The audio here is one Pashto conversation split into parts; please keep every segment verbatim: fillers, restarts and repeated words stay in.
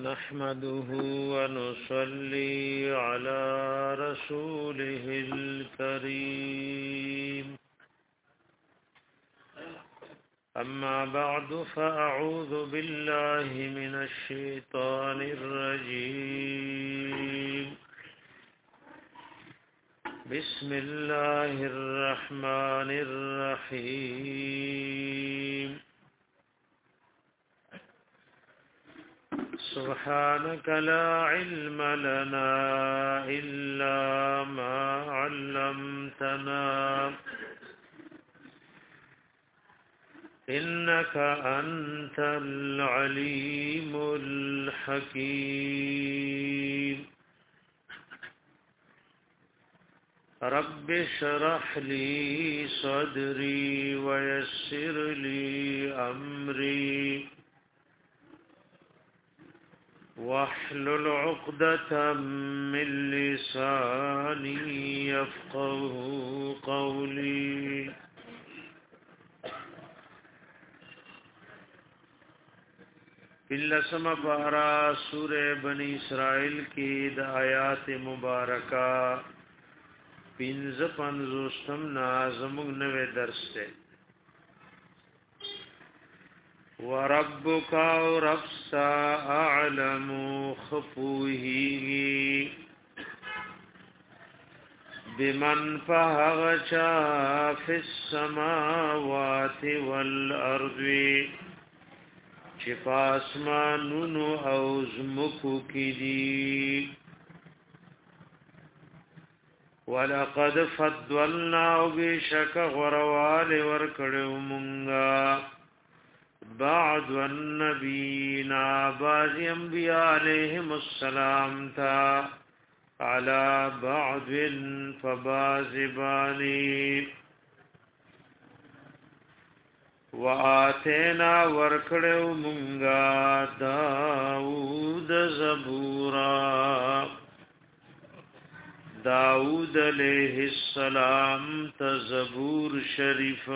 نحمده ونصلي على رسوله الكريم أما بعد فأعوذ بالله من الشيطان الرجيم بسم الله الرحمن الرحيم سبحانك لا علم لنا إلا ما علمتنا إنك أنت العليم الحكيم رب اشرح لي صدري ويسر لي أمري واحلل عقدة من لساني يفقه قولي بلسم پارا سورہ بنی اسرائیل کی د آیات مبارکہ پینز پنزوستم نازمگ نوے درس تے وَرَبُّكَ وَرَبْسَا أَعْلَمُ خَفُوهِهِ بِمَنْ فَهَغَشَا فِي السَّمَاوَاتِ وَالْأَرْضِ چپاسمانون او زمکو کی دی وَلَقَدْ فَضَّلْنَا بِشَكَ غَرَوَالِ وَرْكَڑِو مُنْغَا بعد النبیین بعض انبیاء علیہم السلام تا علی بعض فباز بانی وآتینا ورکڑو منگا داود زبورا داود علیہ السلام تا زبور شریف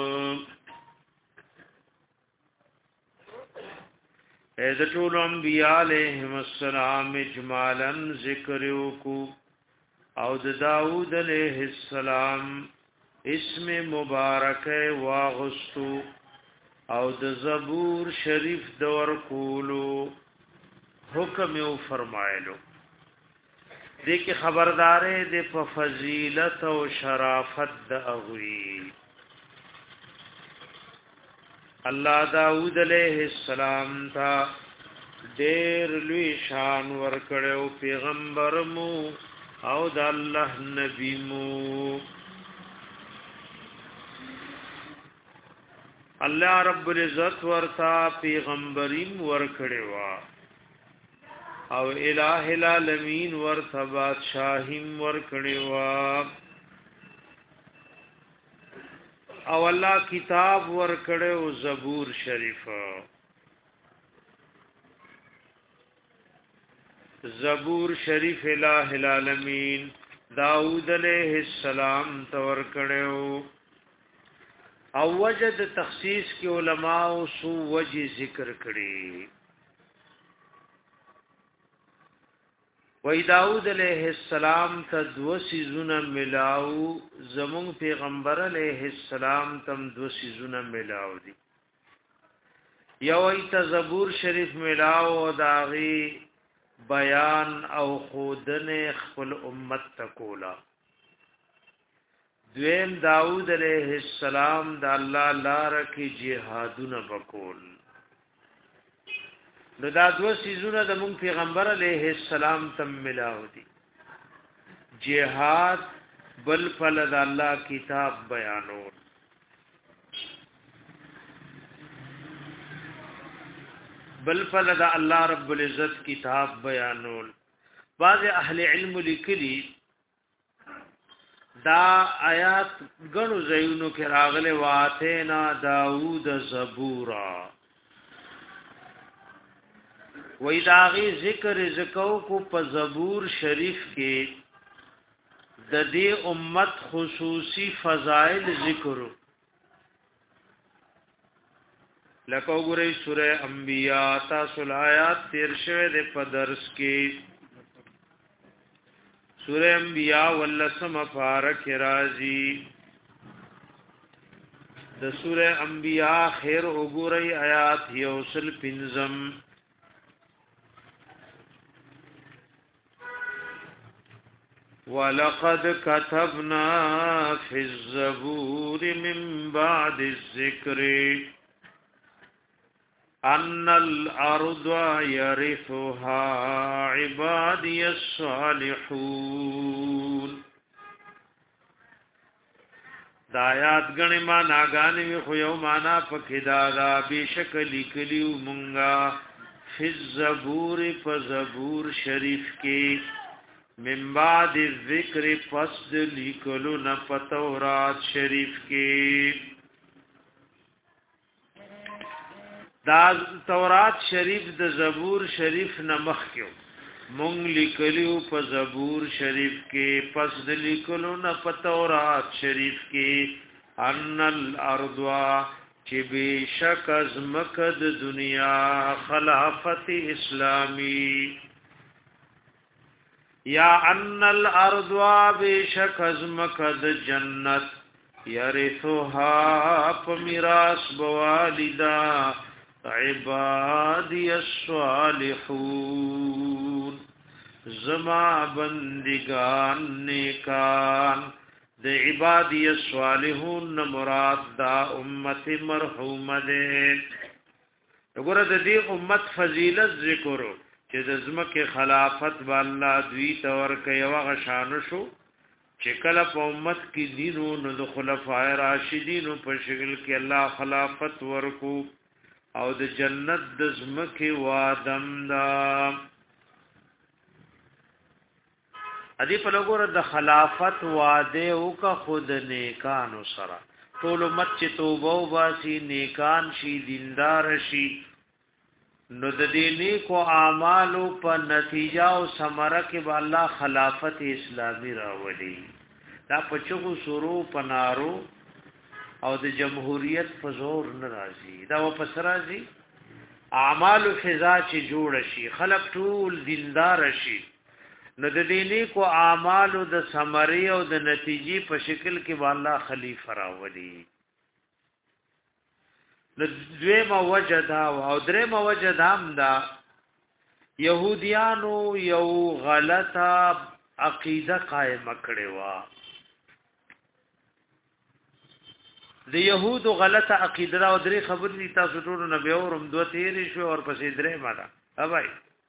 اذ طول انبیاء علیہم السلام اجمالا ذکریو کو او د داود علیہ السلام اسم مبارک واغستو او د زبور شریف دور کولو حکم یو فرمایلو دیکھ خبردارے دے په فضیلت او شرافت د اغوی الله داود علیہ السلام تا ډیر لوی شان ورکړو پیغمبر مو او د الله نبی مو الله رب العزت ورتا پیغمبریم ورکړو او الہ العالمین ورتا بادشاہیم ورکړو او الله کتاب ورکړو زبور شریف زبور شریف الہ العالمین داود علیہ السلام تور کړو او وجد تخصیص کې علماء سو وجه ذکر کړي وی داود علیہ السلام تا دو سیزونا ملاو زمون پیغمبر علیہ السلام تم دو سیزونا ملاو دی یو ایتا زبور شریف ملاو داغی بیان او خودن خپل امت تکولا دویم داود علیہ السلام دا اللہ لارکی جہادون بکول نو دا دو سیزونه د مون پیغمبر علیہ السلام تم ملاو دي جهاد بل فل د الله کتاب بیانول بل فل د الله رب العزت کتاب بیانول بعض اهل علم لیکلي دا آیات غنو زینو کې راغله واتینا داوود زبورا وی داغی ذکر زکو کو په زبور شریف کې د دې امت خصوصی فضائل ذکر لکه وګورئ سوره انبیاء تاسو آیات تیر شوه د په درس کې سوره انبیاء ولسم فارق راضی د سوره انبیاء خیر وګورئ آیات یوسل پنزم ولقد كتبنا في الزبور من بعد الذكر ان الارض يرثها عبادي الصالحون دا آیات غنی ما ناګانی وی خو یو معنا پکې دا دا بشک لیکلیو مونږه فی الزبور فزبور شریف کې من بعد الذکر فصد لیکلو نا پتورات شریف کې دا تورات شریف د زبور شریف نمخ کیو مونږ لیکلیو په زبور شریف کې فصد لیکلو نا پتورات شریف کې ان الارض چې بشک از مکد دنیا خلافت اسلامی یا ان الارض بشک از مکد جنت یرثها پمیراس بوالدا عبادی الصالحون زما بندگان نیکان د عبادی الصالحون مراد دا امت مرحومه ده وګوره د دې امت فضیلت ذکرو چې د زمکه خلافت والله دوی تور کوي هغه شان شو چې کله په امت کې دینو نو د خلفای راشدین په شکل کې الله خلافت ورکو او د جنت د زمکه وادم دا ادي په لګور د خلافت واده او کا خود نیکانو سره ټول امت چې توبه واسي نیکان شي دیندار شي نو د دې نیکو اعمالو په نتیجه او ثمره کې به الله خلافت اسلامي راوړي دا پچو سورو پنارو او د جمهوریت په زور ناراضي دا و پس راضي اعمال فضا چې جوړ شي خلق ټول دیندار شي نو د دې نیکو اعمالو د ثمره او د نتیجې په شکل کې به الله خلیفہ راوړي دویمه وجدا او درېمه وجدا هم دا يهوديانو یو غلطه عقیده قائم کړې و د يهودو غلطه عقیده او درې خبر دي تاسو ټول نبی اورم دوه تیرې شو او پسې درې مالا اوبای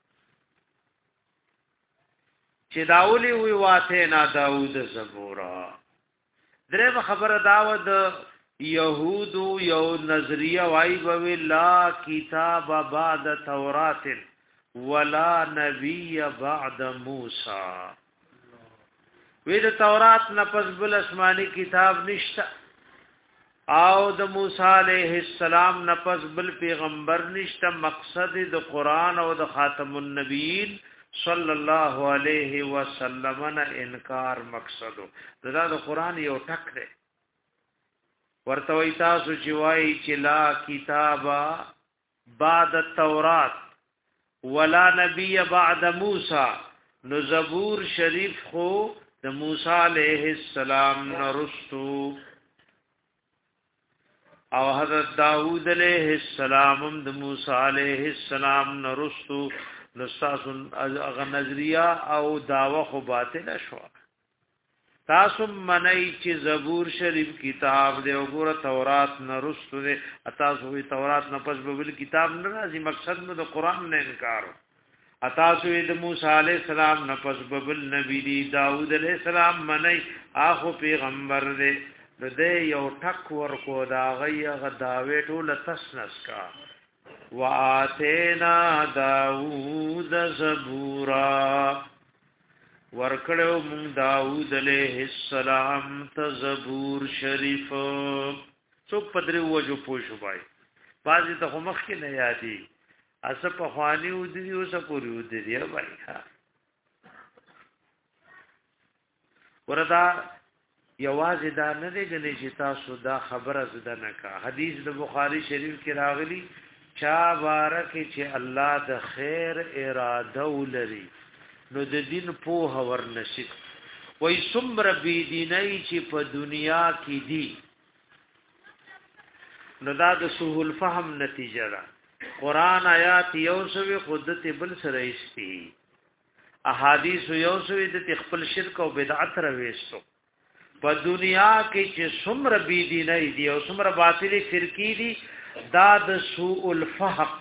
چې داولی وی واته نا داوود زبورا درېمه خبره داود یهودو یو نظریه وای بو لا کتاب بعد تورات ولا نبی بعد موسی وی د تورات نه پس بل آسمانی کتاب نشته او د موسی علیہ السلام نه پس بل پیغمبر نشته مقصد د قران او د خاتم النبیین صلی الله علیه وسلم نه انکار مقصد دا د قران یو ټک دی ورته وای تاسو چې وای چې لا کتابا بعد التورات ولا نبی بعد موسی نو زبور شریف خو د موسی علیہ السلام نرستو او حضرت داوود علیہ السلام د موسی علیہ السلام نرستو نستاسو اغه نظریه او داوا خو باطل شو تاسو منای چې زبور شریف کتاب دی وګوره تورات نه رستو دی تاسو وی تورات نه پس به کتاب نه راځي مقصد نو د قران نه انکار تاسو د موسی علی السلام نه پس به نبی دی داوود علی السلام منای اخو پیغمبر دی د یو ټک ورکو دا غي غداوی ټول تسنس کا واتینا داوود زبورا ورکړو مون داوود علیہ السلام ته زبور شریف څو پدری وجو پوښو بای بازي ته مخ کې نه یادي اس په خواني ودی اوس پوری ودی بای وردا یوازې دا نه دی غني چې تاسو دا خبره زده نه کا حدیث د بخاری شریف کې راغلی چا بارکه چې الله د خیر اراده ولري نو د دین په ورنشي وای څومره بی دیني چې په دنیا کې دي نو دا د سهول فهم نتیجه ده قران آیات یو سوي قدرت بل سره ایستي احادیث یو سوي د خپل شرک او بدعت رويستو په دنیا کې چې څومره بی دیني دي او څومره باطلي فرقې دي دا د سوء الفهم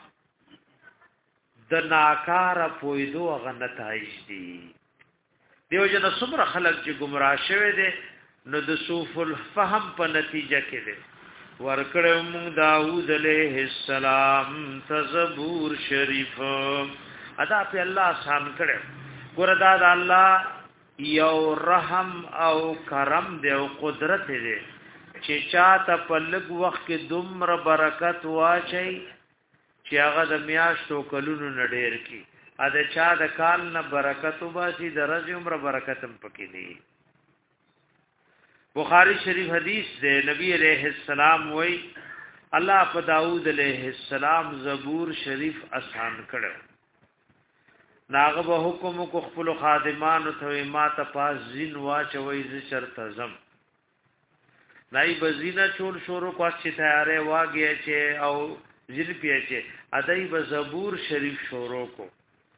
د ناکاره پویدو غنتایج دي دیو جن څومره خلک چې گمراه شوه دي نو د سوء الفهم په نتیجه کې دي ورکړو موږ داوود علیہ السلام تزبور شریف ادا په الله آسان کړو ګوردا د الله یو رحم او کرم دی او قدرت دی چې چاته په لږ وخت کې دومره برکت واچي چې هغه د میاشتو کلونو نډیر کی ا د چا د کال نه برکت وباسي د ورځې عمر برکت هم پکې دی بخاری شریف حدیث دے نبی علیہ السلام وی اللہ په داؤد علیہ السلام زبور شریف آسان کړو ناغه به حکم کو خپل خادمان ته ما ته پاس زین واچوي ز چرته زم نای بزینا چول شروع کو چې تیارې واګي چې او زین پیچه ادای به زبور شریف شروع کو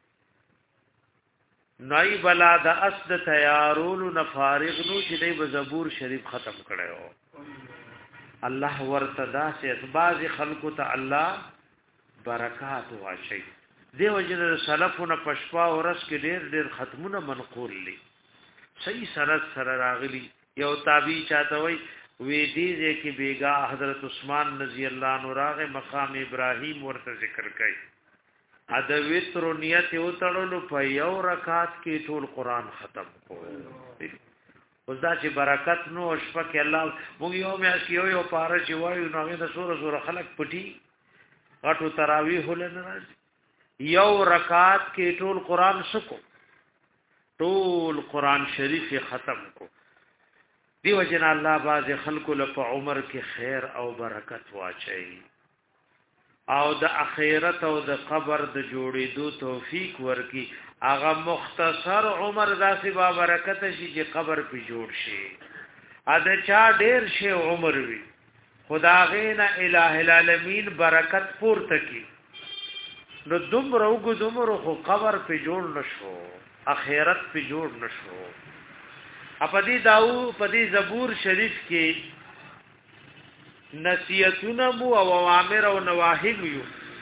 نای بلا د اسد تیارول نفارغ نو چې دی به زبور شریف ختم کړو الله ورتدا سے بعض خلقو ته الله برکات واشي دیو جن سلفونه پشپا ورس کې ډېر ډېر ختمونه منقول لي صحیح سند سره راغلي یو تابعی چاته وي وی دي چې بیگا حضرت عثمان رضی الله عنه راغه مقام ابراهیم ورته ذکر کړي ا د وترو نیت یو تړلو په یو رکعت کې ټول قران ختم کو اوس دا چې برکت نو شپه کې الله موږ یو مې یو یو پاره چې وایو نو د سوره سوره خلق پټي غټو تراویح ولن راځي یو رکعت کې ټول قران سکو ټول قران شریف ختم کو دیو جن الله باز خلق له په عمر کې خیر او برکت واچي او د اخرت او د قبر د جوړېدو توفیق ورکي هغه مختصر عمر داسې با برکت شي چې قبر په جوړ شي ا د چا ډېر شي عمر وي خدا غینا الٰه العالمین برکت پورته کی نو دومره وګ دومره خو قبر په جوړ نشو اخرت په جوړ نشو اپدی داو پدی زبور شریف کې نصیحتونه مو او اوامر او نواهی یو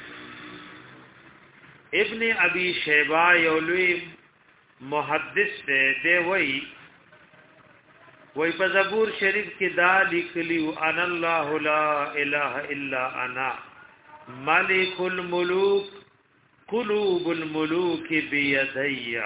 ابن ابي شيبه یولوی محدث دی دی وی وی په زبور شریف کې دا لیکلی ان الله لا اله الا انا ملک الملوک قلوب الملوک بيدي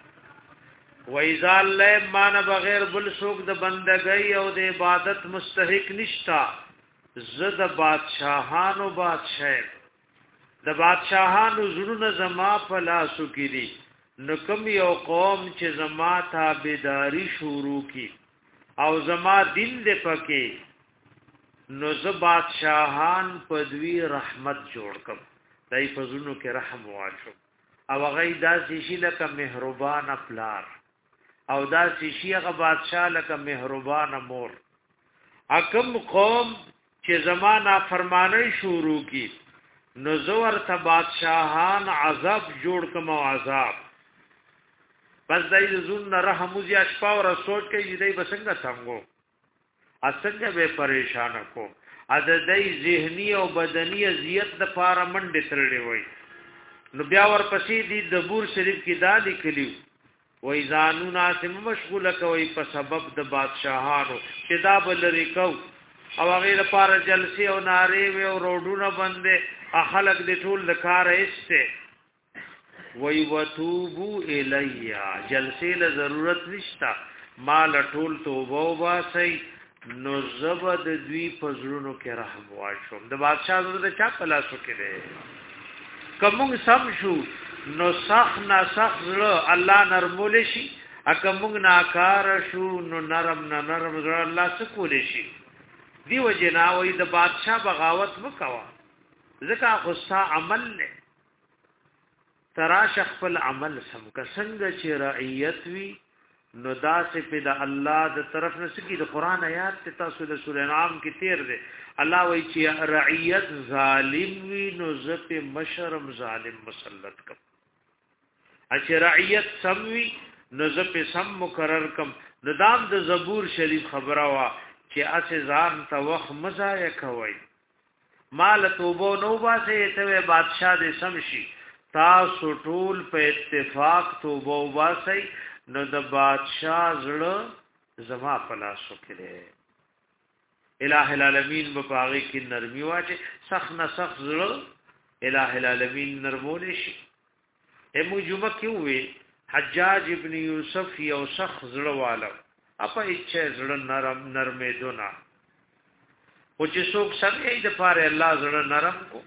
وإذا الله مان بغیر بل څوک د بندګۍ او د عبادت مستحق نشتا زد بادشاہانو بادشاہ د بادشاہانو زړونه زما په لاسو کې دي نو کوم یو قوم چې زما تابعداري شروع کی او زما دین دې پکې نو ز بادشاہان په دوی رحمت جوړ کم دای په زونو کې رحم واچو او غي داسې شي لکه مهربان پلار او داسې شي هغه بادشاہ لکه مهربان مور حکم قوم چې زمانہ فرمانه شروع کی نو زور ته بادشاہان عذاب جوړ کما عذاب بس دای زون رحم زی اشپا ور سوچ کې دې بسنګ څنګه اسنګ به پریشان کو ا د دې ذهنی او بدنی اذیت د پاره منډه ترړې وای نو بیا ور پسې دې د بور شریف کې دا لیکلی وای ځانو ناسم مشغوله کوي په سبب د بادشاہانو چې دا بلری کو او هغه لپاره جلسې او نارې او روډونه باندې خلک د ټول د کار ایسته وی وتوبو الیا جلسې له ضرورت نشتا مال ټول توبه واسي نو زبد دوی پزړونو کې رحم واشوم د بادشاہ زړه چا پلاسو کې ده کوم سم شو نو سخ نه سخ زړه الله نرمول شي اکه موږ ناکار شو نو نرم نه نرم زړه الله سکول شي دیو جناوی د بادشاہ بغاوت وکوا ځکه خو عمل نه تراش خپل عمل سم که څنګه چې رعیت وی نو داسې په د الله د طرف نه سکی د قران آیات ته تاسو د سورې انعام کې تیر دی الله وایي چې رعیت ظالم وی نو زپه مشرم ظالم مسلط کم چې رعیت سم وی نو زپه سم مقرر کم ندام د زبور شریف خبره وا چې اسه ځان ته وخت مزای کوي مال توبو نو باسه ته بادشاہ دې سم شي تاسو ټول په اتفاق توبو باسي نو د بادشاہ زړه زما پلاسو کړي الہ العالمین په پاغي کې نرمي واچي سخ نه سخ زړه الہ العالمین نرمول شي همو جمعه کې وي حجاج ابن یوسف یو سخ زړه والو اپا اچھا زړه نرم نرمې دونا او چې څوک سمې د پاره الله زړه نرم کو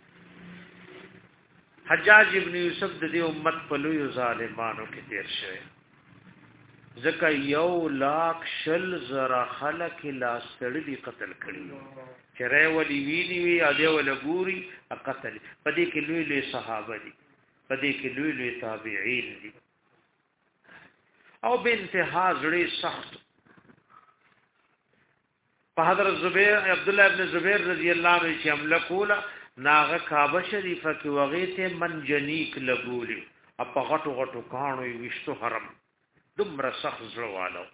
حجاج ابن یوسف د دې امت په لوی ظالمانو کې تیر شوی زکه یو لاک شل زرا خلق لاس تړلي قتل کړي چرای ولی ویلی وی اده ول ګوري قتل پدې کې لوی لوی صحابه دي پدې کې لوی لوی تابعین دي او به انتها زړه سخت په حضرت زبیر عبد الله ابن زبیر رضی الله عنه چې حمله کوله ناغه کعبه شریفه کې وغیته منجنیک لګولي په غټو غټو کانو وشتو حرم دمر سخت زړوالو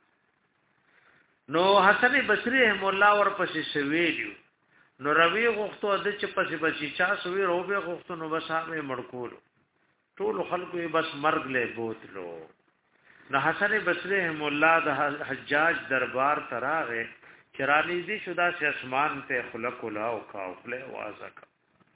نو حسن بصری رحم الله ور پسې سویلو نو روي غوښتو د چ پسې پسې چا سوي روبه غوښتو نو بسامه مړکول ټول خلکو بس مرګ له بوتلو نو حسن بصری رحم الله د حجاج دربار تراغه چرانی دي شدا سي اسمان ته خلق الله او کاوله وازک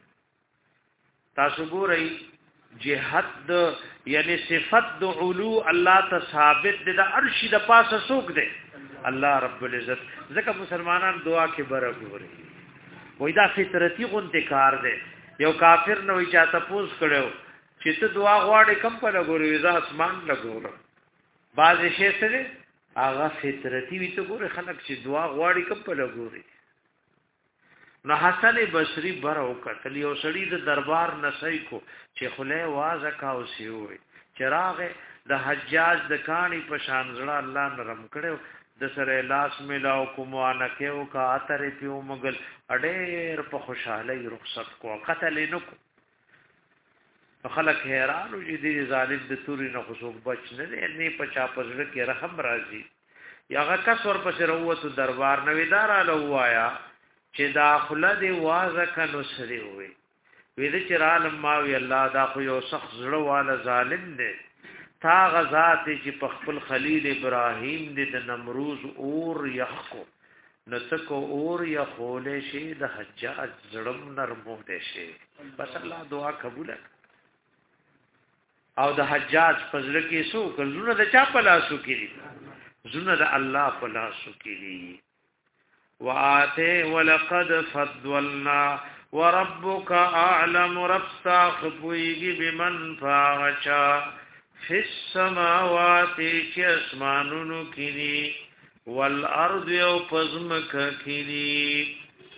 تاسو ګورئ جهاد یعنی صفت د علو الله ته ثابت دي د عرش د پاسه سوق دي الله رب العزت ځکه مسلمانان دعا کې برابري وای دا فطرتي غونډه کار دي یو کافر نو چاته پوس کړو چې ته دعا غواړې کم په لګوري ځا اسمان لګورم باز شي سره هغه فطرتي وي ته ګوره خلک چې دعا غواړي کم په لګوري نو حسن بصری برو کتل یو سړی د دربار نسای کو چې خله واز کاو سی وي چراغ د حجاج د کانی په شان زړه الله نرم کړو د سره لاس ملاو کوم ان کېو کا اتر پیو مغل اډېر په خوشاله رخصت کو قتل نو کو خلک حیران او دې ظالم د توري نه خصوص بچ نه نه په چا پزړه کې رحم راځي یاغه کس ور پسې وروته دربار نویدار له وایا چې داخله دی وازه کنو سری وي وې د چر عالم ما وی الله دا خو یو سخت زړه والا ظالم دی تا غزات چې په خپل خلیل ابراهیم دې د نمروز اور یخکو نتکو اور یخول شي د حجاج زړم نرمو دي شي بس الله دعا قبول او د حجاج پزړه کې سو کلونه د چا په لاسو کې زونه د الله په لاسو کې وآته ولقد فضلنا وربك اعلم رب تاخفويږي بمن فاغشا في السماوات چې اسمانونو کې والارض او پزمک کې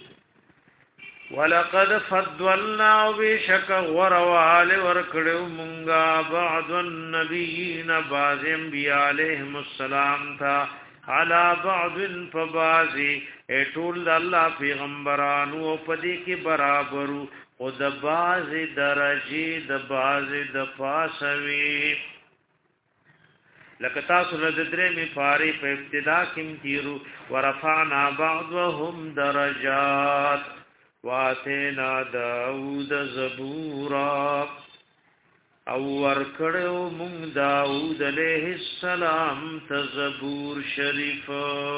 ولقد فضلنا بشك وروال ورکړو مونږه بعض النبيين بعض انبياء عليهم السلام تھا على بعض فبازي اټول الله پیغمبرانو په دې کې برابرو او د باز درجه د باز د پاسوي لکه تاسو له درې می فاری په ابتدا کې تیرو ورفعنا بعضهم درجات واتینا داود زبورا او ورکړو مونږ داود علیہ السلام ته زبور شریف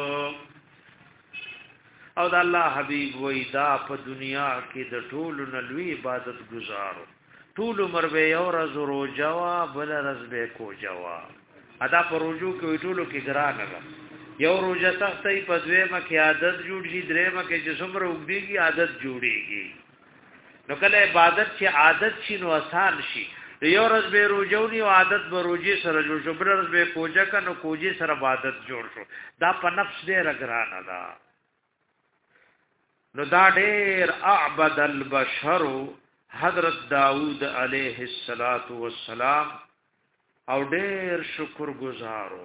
او د الله حبیب وای دا په دنیا کې د ټولو نلوي عبادت گزارو ټول عمر به یو ورځ روزه وا بل ورځ به کو جوا ادا په روزو کې ټولو کې ګرانه ده یو روزه سختې په دویمه کې عادت جوړ شي درېمه کې چې څومره وګړي عادت جوړيږي نو کله عبادت چې عادت شي نو آسان شي یو ورځ به روجونی او عادت به روجي سره جوړ شو بل ورځ به کوجه کنه کوجي سره عادت جوړ شو دا په نفس دې رګرانه دا نو دا ډېر اعبد البشر حضرت داود علیه السلام او ډېر شکر گزارو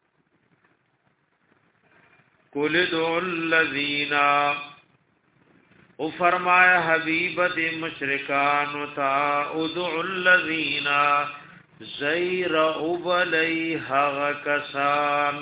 قل ادعوا الذین او فرمایا حبیب دې مشرکان تا ادعوا الذین زیر اوبلی حغ کسان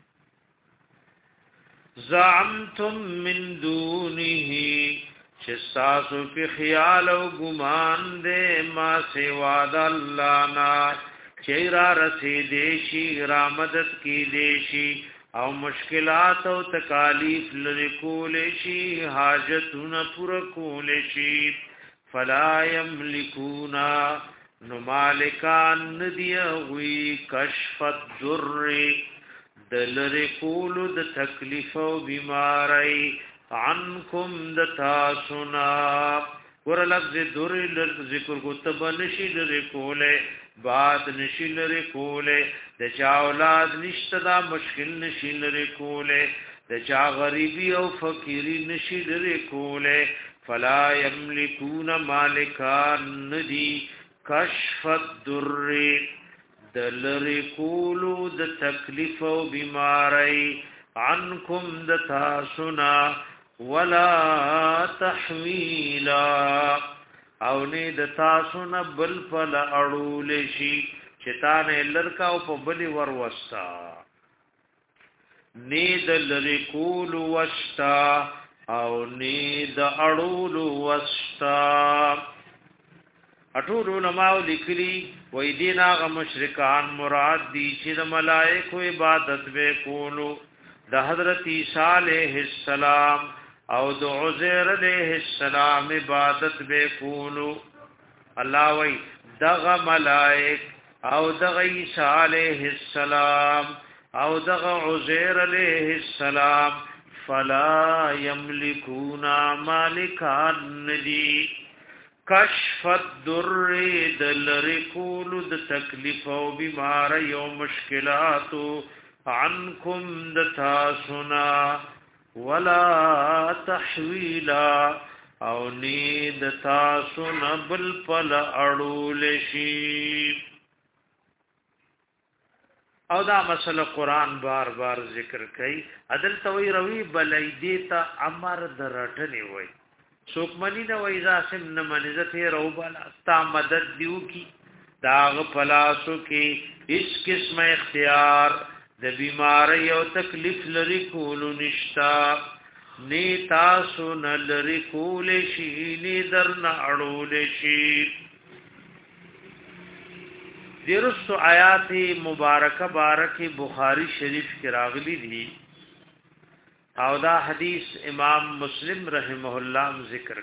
زعمتم من دونه چستاسو پی خیال و گمان دے ما سوا دا اللہ نا چیرا رسی دیشی را مدد کی دیشی او مشکلات او تکالیف لرکولشی حاجتون پرکولشی فلا یملکونا نمالکان ندیوی کشف الدر دلرکولو د تکلیف و بیماری عنکم دتاسنا ور لفظ در ذکر کو تب نشی لرکولے باد نشی لرکولے د چا اولاد نشته دا مشکل نشي لري کوله د چا غریبي او فقيري نشي لري کوله فلا يملكون مالکان ندي کشف الدر د لري کولو د تکلیف او بیماری عنکم د تاسنا ولا تحویلا او نه د تاسنا بل فل اړول شي چتان لرکا او په بلی ور وستا نید لری کول وستا او نید اړول وستا اټول علماء لیکلي وې دینا غ مشرکان مراد دي چې د ملائکه عبادت به کولو د حضرت عیسی علیہ السلام او د عزیر علیہ السلام عبادت به کولو الله وې دغه ملائکه او دغه عیسی علیہ السلام او دغه عزیر علیہ السلام فلا یملکون مالکان ندی کشف الدر دلرکول د تکلیف او بیماری او مشکلات عنکم دتاسنا ولا تحویلا او نید تاسنا بل پل اړول شي او دا مسله قران بار بار ذکر کوي عدل توي روي بلای دیتا امر درټنی وای څوک منی نه وای ځاسم نه منځته رو بل استا مدد دیو کی داغ پلاسو کې اس قسم اختیار د بیماری او تکلیف لري کول نشتا نی تاسو نه لري کول شي نی درن اړول شي دیرستو آیات مبارکه بارکه بخاری شریف کی راغلی دی او دا حدیث امام مسلم رحمه الله ذکر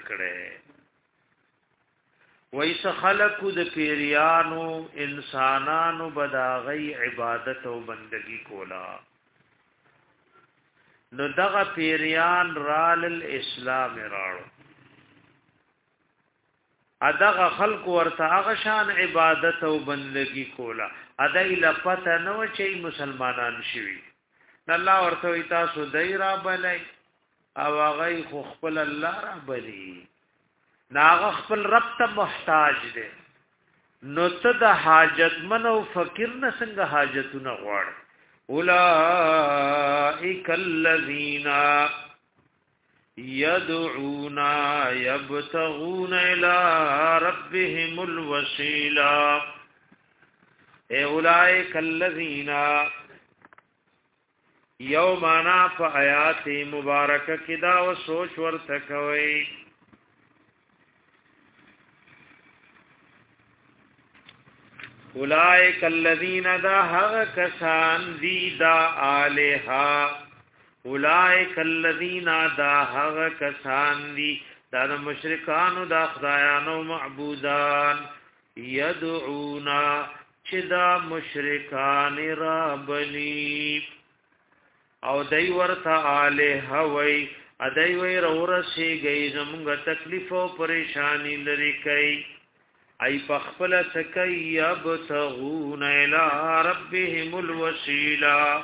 کړي وایس خلقو د پیریانو انسانانو بداغی عبادت او بندگی کولا نو دغه پیریان رال الاسلام راړو ادغه خلق ورته هغه شان عبادت او بندگی کولا ادای لپته نو چې مسلمانان شوي الله ورته تاسو دایرا بلای او هغه خو خپل الله را بلی ناغه خپل رب ته محتاج دي نو ته د حاجت من او فقیر نه څنګه حاجتونه غواړ اولائک الذین يدعون يبتغون الى ربهم الوسيله اولئك الذين يومنا فآيات مبارکه کدا و سوچ ورته کوي اولئک الذين دا هغه کسان دي دا الها اولائک الذین دا هغه کسان دي دا د مشرکانو دا خدایانو معبودان یدعونا چې دا مشرکان را بلی او دای ورته الہ وای ادای وای ورسی گئی زموږ تکلیف او پریشانی لري کوي ای پخپل سکی یبتغون الى ربهم الوسیلہ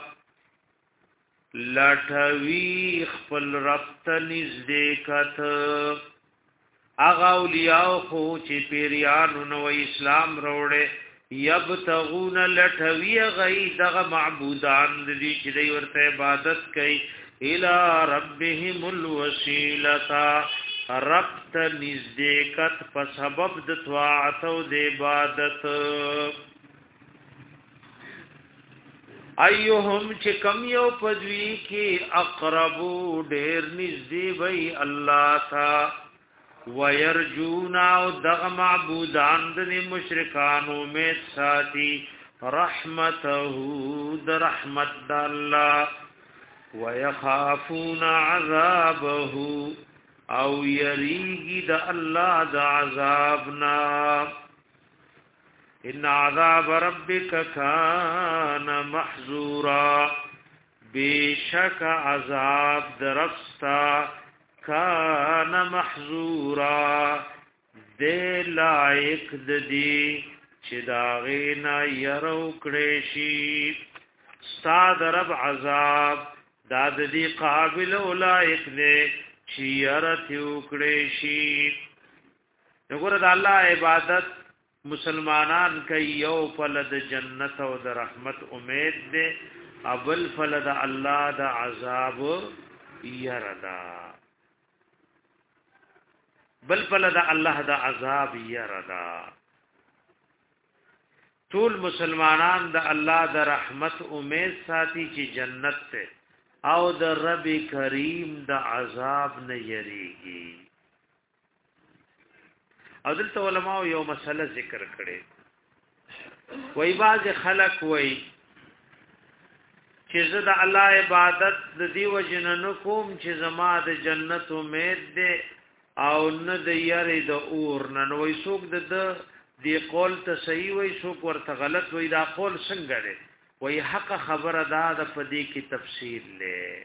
لټوی خپل رب ته نږدې کت اغا اولیاء خو چې پیریانو نو اسلام روړې یبتغون لټوی غي دغه معبودان دي چې دوی ورته عبادت کوي الى ربهم الوسیلہ رب ته نږدې کت په سبب د طاعت او د عبادت ایهم چې کم یو پدوی کې اقربو ډیر نږدې وي الله تا ويرجون او دغ معبودان د مشرکانو امید ساتي رحمته د رحمت الله ويخافون عذابه او یریگی د الله د عذابنا ان عذاب ربک کان محذورا بیشک عذاب درفستا کان محذورا دے لائق ددی چې داغینا یرو کړي استاد رب عذاب داد دی قابل لائق دے چیرت وکړې شي وګوره د الله عبادت مسلمانان کوي یو فلد جنت او د رحمت امید دې اول فلد الله د عذاب يردا بل فلد الله د عذاب يردا ټول مسلمانان د الله د رحمت امید ساتي چې جنت ته او د رب کریم د عذاب نه یریږي او دلته علماء یو مسله ذکر کړي وای باز خلق وای چې زه د الله عبادت د دیو جنن کوم چې زما د جنت امید ده او نه د یری د اور نه وای څوک د دی قول ته صحیح وای څوک ورته غلط وای دا قول څنګه ده وی حق خبر دا د پدی کی تفسیر لے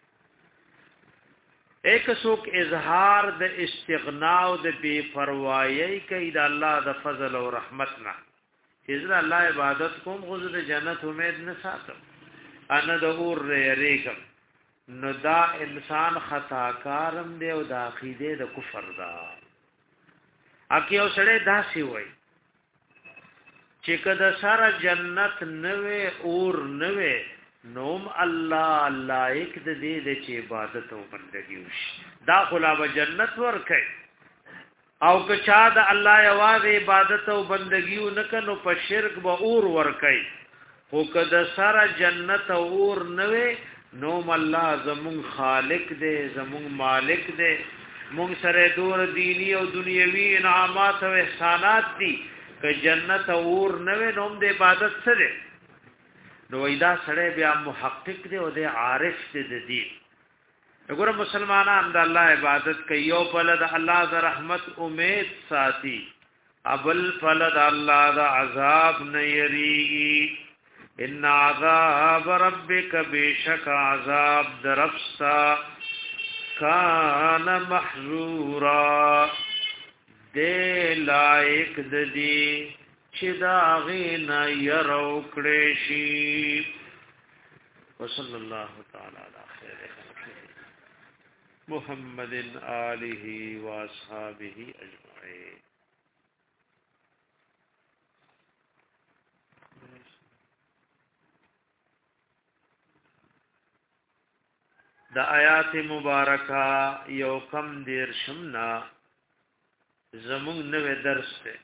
ایک سوک اظہار د استغناء او د بے پروايي کوي د الله د فضل او رحمتنا چې د الله عبادت کوم غوږ د جنت امید نه ساتم انا د اور ریګم نو دا انسان خطا کارم دی او د عقیده د کفر دا اکی او سړی داسي وای چې کده سره جنت نوې اور نوې نوم الله لایق د دې د چې عبادت او بندګي وشي دا خلا جنت ورکي او که چا د الله یوازې عبادت او بندګي نکنو په شرک به اور ورکي او کده سره جنت او اور نوې نوم الله زمون خالق دې زمون مالک دې مونږ سره دور دینی او دنیوي انعامات او احسانات دي که جنت اور نوې نوم د عبادت سره نو ایدا سره بیا محقق دی او د عارف دی د دې وګوره مسلمانان د الله عبادت کوي او په د الله د رحمت امید ساتي ابل فلد الله د عذاب نه یریږي ان عذاب ربک بشک عذاب درفسا کان محذورا دے لائق ددی چې دا غینا یرو کړي شي وصلی الله تعالی علی خیر خلق محمد آله و اصحابہ اجمعین دا آیات مبارکہ یو کم دیر شمنا زمون نوے درس تے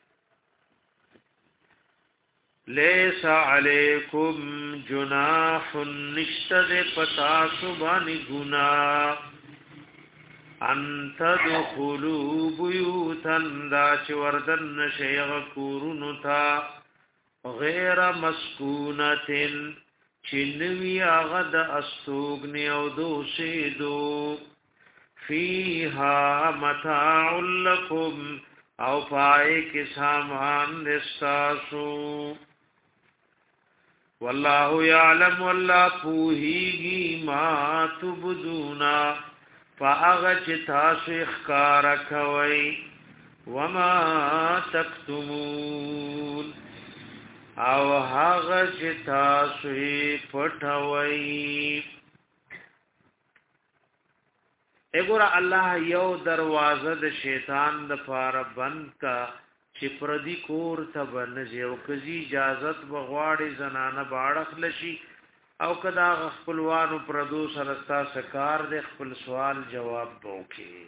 لیس علیکم جناح نشتد پتا سبانی گناہ انت دخلو بیوتن دا چوردن شیغ کورنو تا غیر مسکونتن چنوی آغد استوگنی او دوسیدو فیها متاع لکم او پائے کی سامان دستاسو واللہ یعلم واللہ پوہیگی ما تبدونا فاغچ تاسو اخکار کوئی وما تکتمون او هغه چې تاسو یې پټوي. وګوره الله یو دروازه د شیطان د پاره بند کا چې پردي کور ته بنځي او کزي اجازت بغواړي زنانه باړخ لشي او کدا خپلوانو پردو سره تاسو کار د خپل سوال جواب وکړي.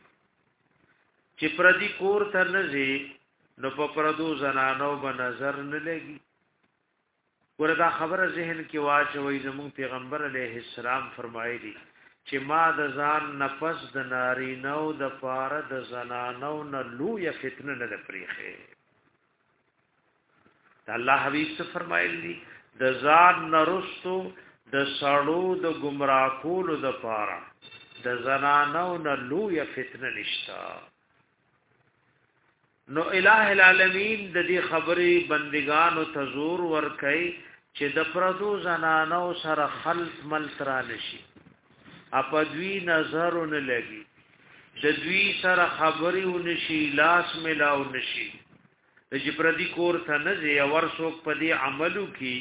چې پردي کور ته نځي نو په پردو زنانو به نظر نه لګي. وردا خبره ذهن کې واچوي. زموږ پیغمبر علیه السلام فرمایلی چې ما د ځان نفس د ناری نو د پاره د زنانو نه لوی فتنه نه پریخه. الله حبیب څه فرمایلی د ځان نرستو د سړو د گمراه کولو د پاره د زنانو نه لوی فتنه نشتا. نو الہ العالمین د دې خبرې بندگانو تزور ور کوي چې د پردو زنانو سره خلط ملت را نشي، اپدوی نظرونه لګي، د دوی سره خبرې ونشي، لاس ملاو نشي. چې پردي کور ته نه ځي اور څوک په دې عملو کې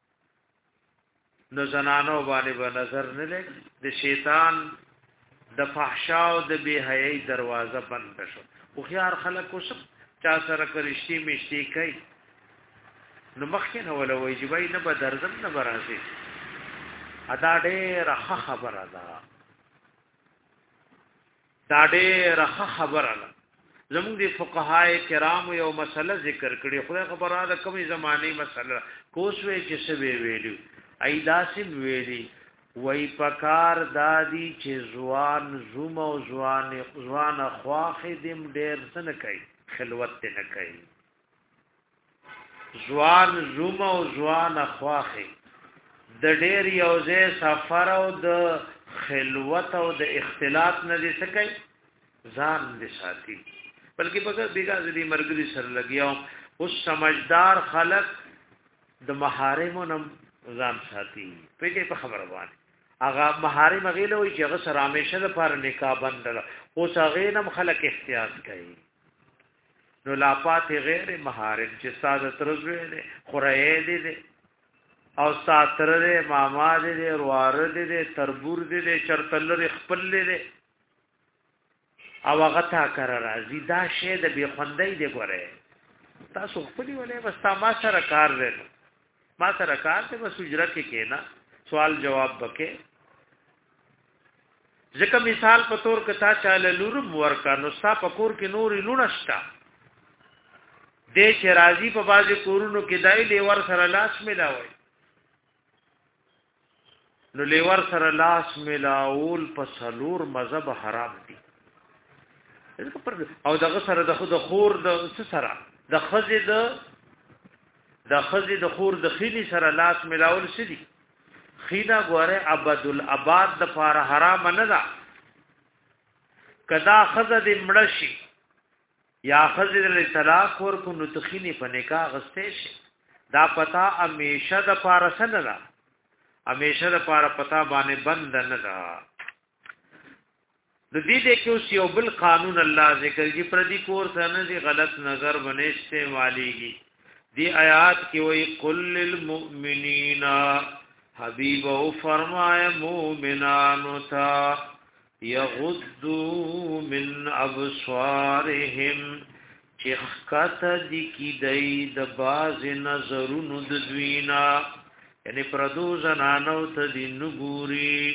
نو زنانو باندې به نظر نه لګي. د شیطان د فحشا او د بے حیاي دروازه بند شو. خو خيار خلک وسب چا سره کرشتي مشتي کوي نو مخکې نه ولا وایي نه به درځم نه به راځي. ادا ډېره ښه خبره ده، دا ډېره ښه خبره ده. زموږ د فقهای کرامو یو مسله ذکر کړي، خدای خبره ده کومې زماني مسله کوسوي چې څه ویلو ایداسم ویلي وای پکار دادی چې ځوان زوم او ځوان ځوان خواخې دم ډېر څه نه کوي، خلوت نه کوي. ځوان زوم او ځوان خواخې د ډېر یوځای سفر او د خلوت او د اختلاط نه دي څه کوي، ځان دې ساتي. بلکې بغیر بیګا دې مرګري سره لګیاو. اوس سمجھدار خلق د محارمونو ځان ساتي. پیګه په خبره باندې هغه محارم غیله وي چې هغه سره همیشه د پر نکاح بندل، اوس هغه نم خلق احتیاط کوي. نو لاپات غیر محارم چې ساده ترزوی دي، خورای دي او ساتره دي، ماما دي، روار دي، تربور دي، چرتلر خپل دي او هغه تا کار راځي. دا شی د بی خوندۍ دی. ګوره تاسو خپل ولې بس تا ما سره کار دی، ما سره کار دی، بس اجره کې کېنا سوال جواب بکې. ځکه مثال په تور کتا چاله لورم ورکا نو ستا په کور کې نورې لونه شته دې چې راځي په بازي کورونو کې دای لیور سره لاس ملاوي. نو لیور سره لاس ملاول په سلور مذهب حرام دي. او دغه سره د خود خور د سره د خزې د د خزې د خور د خېلی سره لاس ملاول سدي. خینا ګوره عبد الاباد د فار حرام نه ده. کدا خزه د مړشي یا خزه د طلاق ورکو نو تخینی په نکاح غسته شي. دا پتا همیشه د فار سن نه، همیشه د فار پتا باندې بند نه ده. د دې د کې یو بل قانون الله ذکر کی پردي کور څنګه دي غلط نظر بنشته والیږي. دی آیات کې وایي قل للمؤمنین حبیب او فرمایا مومنانو تا یغضوا من ابصارهم چخکت دی کی دی د باز نظرونو د دوینا، یعنی پردو زنانو ته دی نګوري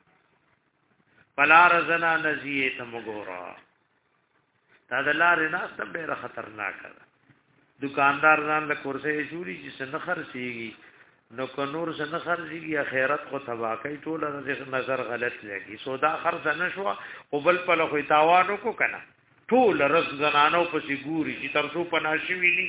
پلار زنا نزیه تمګورا. دا د لارې نه ستم ډېر خطرناک ده. دکاندار ځان له کورسې جوړي چې څنګه خرڅيږي نو کو نور څنګه خرڅيږي اخرت خو تباہ کوي. ټول نظر غلط لګي. سودا خرڅ نه شو او بل په لخوا تاوانو کو کنه ټول رز زنانو پسې ګوري چې تر څو پناشي ویني.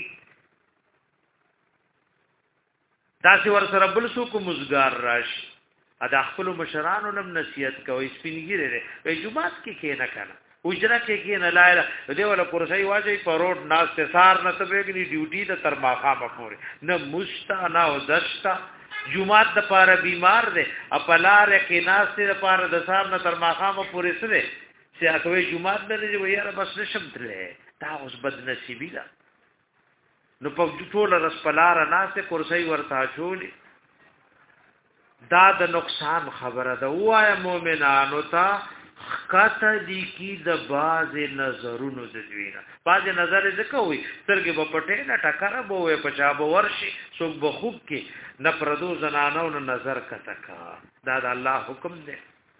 داسې ور سره بل څوک مزګار راشي. ادا خپل مشرانو لم نصیحت کوي سپینګیره لري وي جمعات کې کې نه کنه اجره کې کې نه لایره دې ولا کورسای واځي په روډ ناس ته سار نه تبېګنی ډیوټي د تر ماخه پورې نه مستا نه او دشتا جمعات د پاره بیمار دي خپلار کې ناس ته د پاره د سار نه تر ماخه پورې سره چې اکوي جمعات نه لري وي یاره بس نشم ترې دا اوس بد نصیبی ده نو په ټول رس پلار ناسه کرسی ورتا چولی دا د نقصان خبره ده. وایا مؤمنانو ته خطه دی کی د باز نظرونو د دوینا باز نظر ځکه وي سترګې په پټه نه ټکر به وي پچا به ورشي څوک به خوب کې نه پردو زنانو نه نظر کته کا دا د الله حکم دی.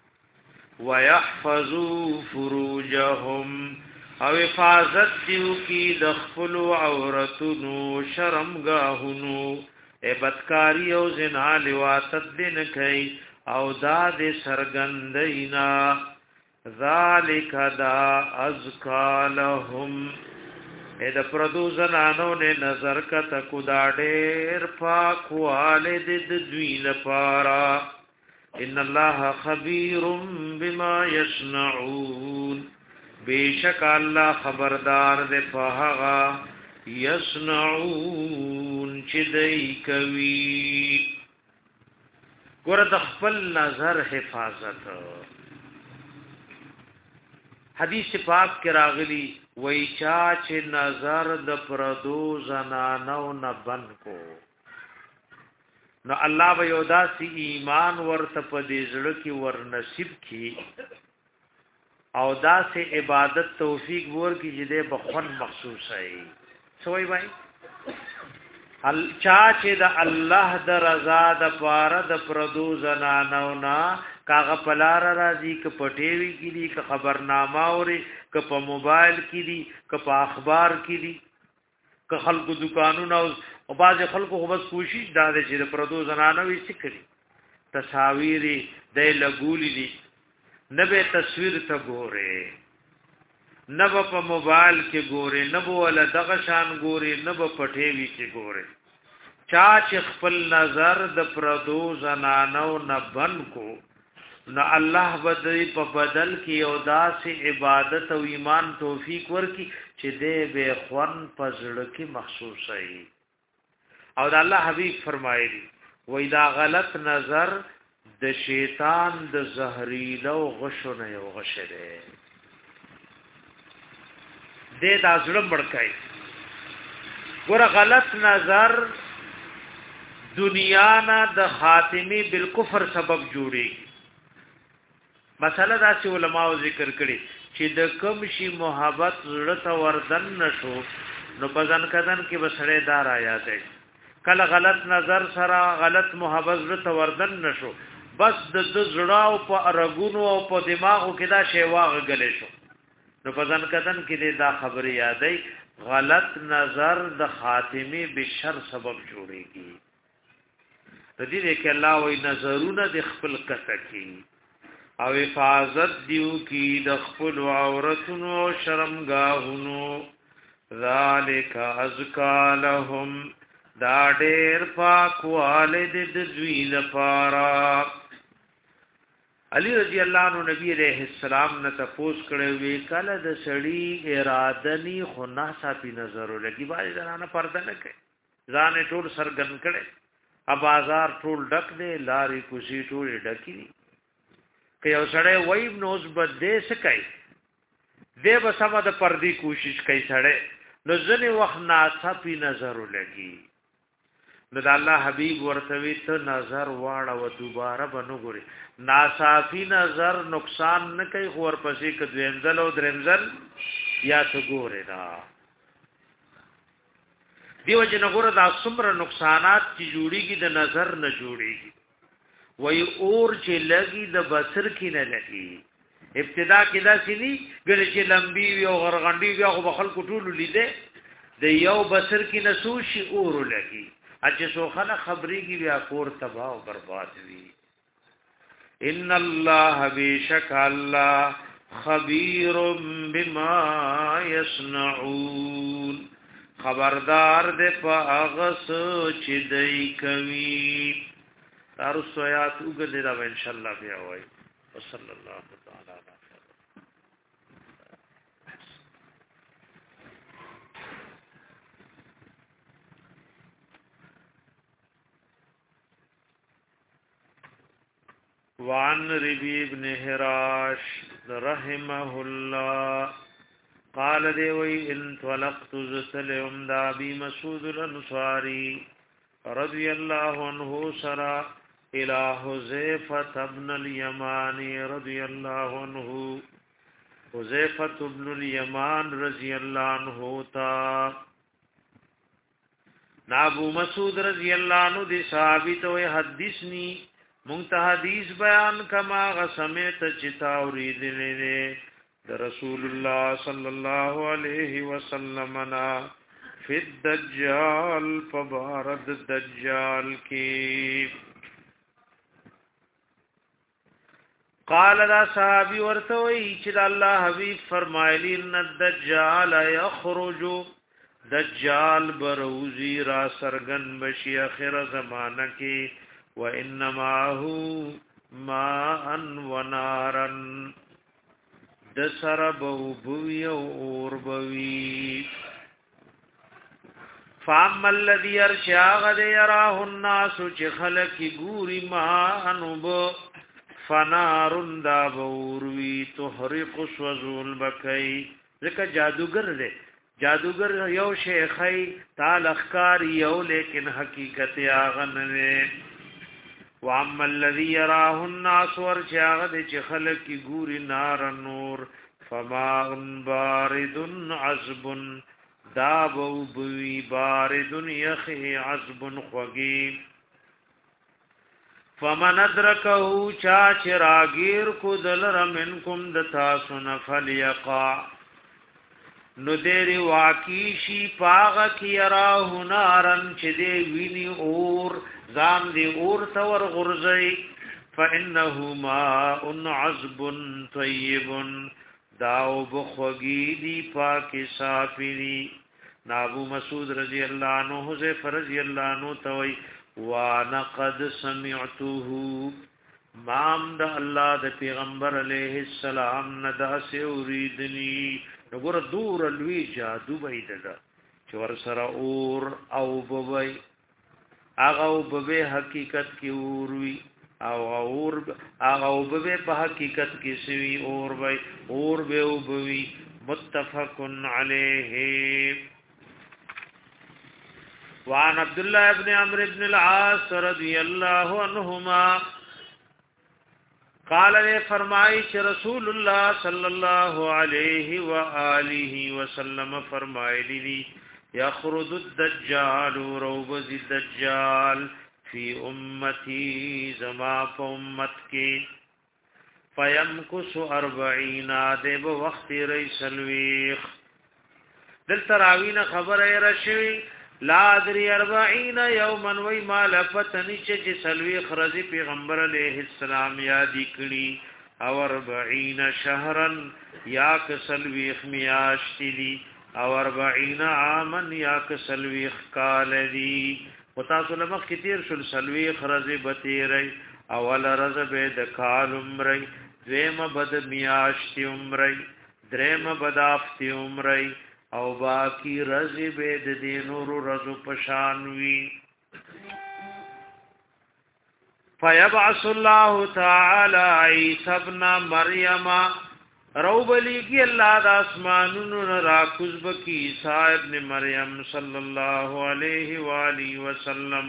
ويحفظوا فروجهم او حفاظت دیو کی د خپل عورتونو شرمګاهونو بدکاری او زنا لواتت دین کئی او داد سرگندینا ذالک دا ازکا لهم اید پردو زنانو نے نظر کتکو دا دیر پاک والد دوین پارا ان اللہ خبیر بما یصنعون بیشک اللہ خبردار دے پاہغا یصنعون چدئی کوي ګور د خپل نظر حفاظت حدیث پاک کې راغلی وای چا چې نظر د پردو زنانو نه بن کو نو الله به یو داسې ایمان ورته په دې زړه کې ور نصیب کی او داسې عبادت توفیق ورکړي چې د بخون مخصوص وي سوئی بھائی ال چا چې د الله د رضا د پاره د پردو زنانو نا کاغه پلار راځي ک پټېوي کې دي ک خبرنامه اوري ک په موبایل کې دي ک په اخبار کې دي ک خلکو دکانونو او باز خلکو خو بس کوشش دا دي چې د پردو زنانو یې سکري تصاویر د لګولې دي نبه تصویر ته ګوره نب په موبایل کې ګوري نب ولا دغه شان ګوري نب پټېوي کې ګوري چا چې خپل نظر د پردو زنانو نه بن کو نو الله بدې په بدل کې او داسې عبادت او ایمان توفیق ورکي چې دې به خوان پزړه کې مخصوص وي. او د الله حبيب فرمایلی وای دا غلط نظر د شیطان د زهريلو غشو نه یو غشه ده دې دا ظلم ورکای ګور غلط نظر دنیا نه د خاتمه بالکفر سبب جوړي. مسله دا چې علماء ذکر کړي چې د کم شي محبت زړه وردن نشو نو پزن کدن کې بسړې دار آیا ده کله غلط نظر سره غلط محبت زړه وردن نشو بس د زړه او په رګونو او په دماغو کې دا شی واغلې شو نو پزن کدن کې دا خبره یادې غلط نظر د خاتمه بشر سبب جوړيږي. د دې کې الله وی نظرونه د خپل کته کې او حفاظت دیو کې د خپل عورتونو شرمګاهونو ذالک ازکا لهم دا ډېر پاک والد د دوی لپاره. علی رضی الله عنه نبی علیہ السلام نه تاسو کړه وی کله د سړی اراده ني خو نه صافي نظر لګي باندې زنانه پرده نه کوي ځان ټول سرګن کړي ا بازار ټول ډک دی لاري کوشي ټول ډکی دي که یو سړی وای نوز بده سکای دی به سم د پردي کوشش کوي سړی نو ځنه وخت نه صافي نظر لګي نو د الله حبيب ورته ته نظر واړه و دوباره بنګوري ناصافي نظر نقصان نه کوي خو ورپسې ک دوینځل او درنځل یا ته ګوره دا دیو جن ګوره دا څومره نقصانات چې جوړيږي د نظر نه جوړيږي وای اور چې لګي د بصر کې نه لګي ابتدا کې دا سړي ګل چې لمبي او غرغندي بیا خو خلکو ټول لیدې د یو بصر کې نسوشي اور لګي اچھا سو خلا خبري کی بیا کور تباہ و برباد وی. ان الله بیشک الله خبیر بما یصنعون خبردار دې په هغه چې دای کوي. تاسو آیات وګورئ دا ان شاء الله بیا وای صلی الله تعالی علیه وعن ربی ابن حراش رحمه الله قال دی وی ان طلقت زتلهم دا ابي مسعود الانصاري رضي الله عنه سرا الى حذيفه ابن اليمان رضي الله عنه حذيفه ابن اليمان رضي الله عنه تا ابو مسعود رضی اللہ عنہ دی ثابت و حدثنی مونږ حدیث بیان کما غسمت چتا اوریدلې رسول الله صلی الله علیه وسلم نا فی الدجال فبارد الدجال کی قال دا صحابی ورته وی چې الله حبیب فرمایلی ان الدجال یخرج دجال بروزی را سرگن بشی اخر زمانہ کی و انما هو ماء ونارا دسر بو بوی اور بوی فاما الذي ارشاغ دے یراه الناس چه خلق گوری ماء انب فنار دا بوروی تحرق سوزول بکی ذکر جادوگر دے جادوگر یو شیخی تال اخکار یو لیکن حقیقت آغن وے واما الذي يراه الناس ورچاغد چه خلق کی گوری نار نور فماء بارد عذب دابو بوی بارد یخی عذب خوگی فمن ادرکهو چاچ راگیر کو دلر منکم دتاسن فلیقا نو دیری واقیشی پاغا کی یراہو نارن چه دے وینی اور زام دی اور تور غرزی فإنہو ماء عذب طیب داو بخوگی دی پاک صافی دی نابو مسعود رضی اللہ عنہ حذیفہ رضی اللہ عنہ توی وانا قد سمعتوہو مام دا اللہ دا پیغمبر علیہ السلام ندا سے اوریدنی نګور دور لوی جادو بيدګه چور سره اور او بوي هغه او بوي حقیقت کې اوروي او اور هغه او بوي په حقیقت کې سوي اور وي اور به او بوي متفق عليه وعن عبد الله ابن عمرو بن العاص رضي الله عنهما قال نے فرمائی کہ رسول اللہ صلی اللہ علیہ وآلہ وسلم فرمائے لی یخرج الدجال روبز الدجال فی امتی زما امت کی فیمکس اربعین دب وقت ریسلویخ دل تراوین خبر رشوی لا ادری اربعین یوما وی ما لفتنی چه سلویخ رضی پیغمبر علیہ السلام یادی کری او اربعین شهرا یاک سلویخ میاشتی دی او اربعین عاما یاک سلویخ کال دی وطاسو لمخ کتیر شل سلویخ رضی بطیری اول رض بید کال عمری دویم بد میاشتی عمری دریم بد آفتی عمری او باقی رضی بید دی نور رضو پشانوی فیبعث اللہ تعالی عیسی ابن مریم روب لیگی اللہ دا اسمانون راکوز بکی عیسی ابن مریم صلی اللہ علیہ وآلہ وسلم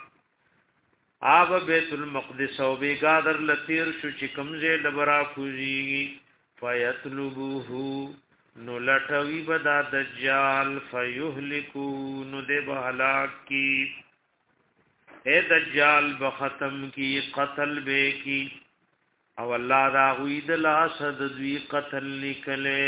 آب بیت المقدس و بیگادر لطیر شو چکم زیل براکوزی فیطلبوہو نو لټوي بدا دجال فیهلکو نو دے بہلاک کی اے دجال بختم کی قتل بے کی او اللہ دا غوید لا صدوی قتل نکلے